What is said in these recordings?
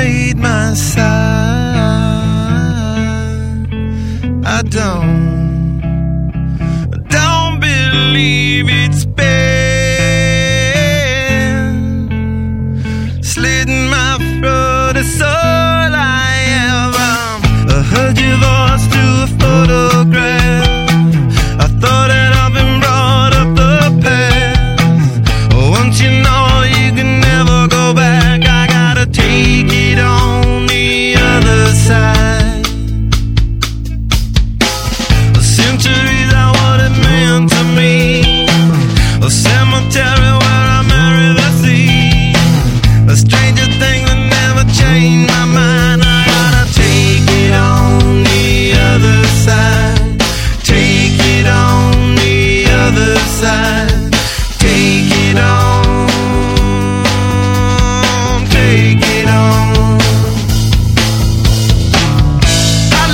separated my side. I don't believe it's been slitting my throat. It's all I ever. I heard your voice through a photograph. I thought that I've been brought up the past. Once you know you can never go back, I gotta take it on the other side. Centuries are what it meant to me. A cemetery where I marry the sea. A stranger thing that never changed my mind. I gotta take it on the other side. Take it on the other side. Take it on. Take it on. How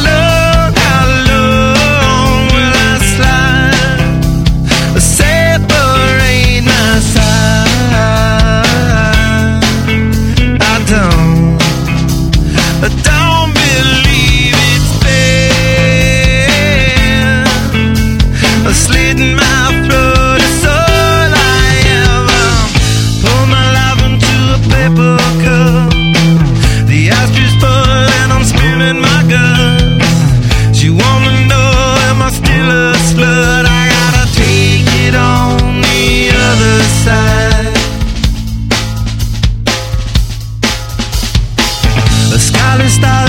long will I slide? Separate my side. I don't believe it's been slitting my throat. It's all I ever. Pour my life into a paper cup. The ice cream's full and I'm spilling my guts. She wanna know, am I still a slut? I gotta take it on the other side. The scarlet star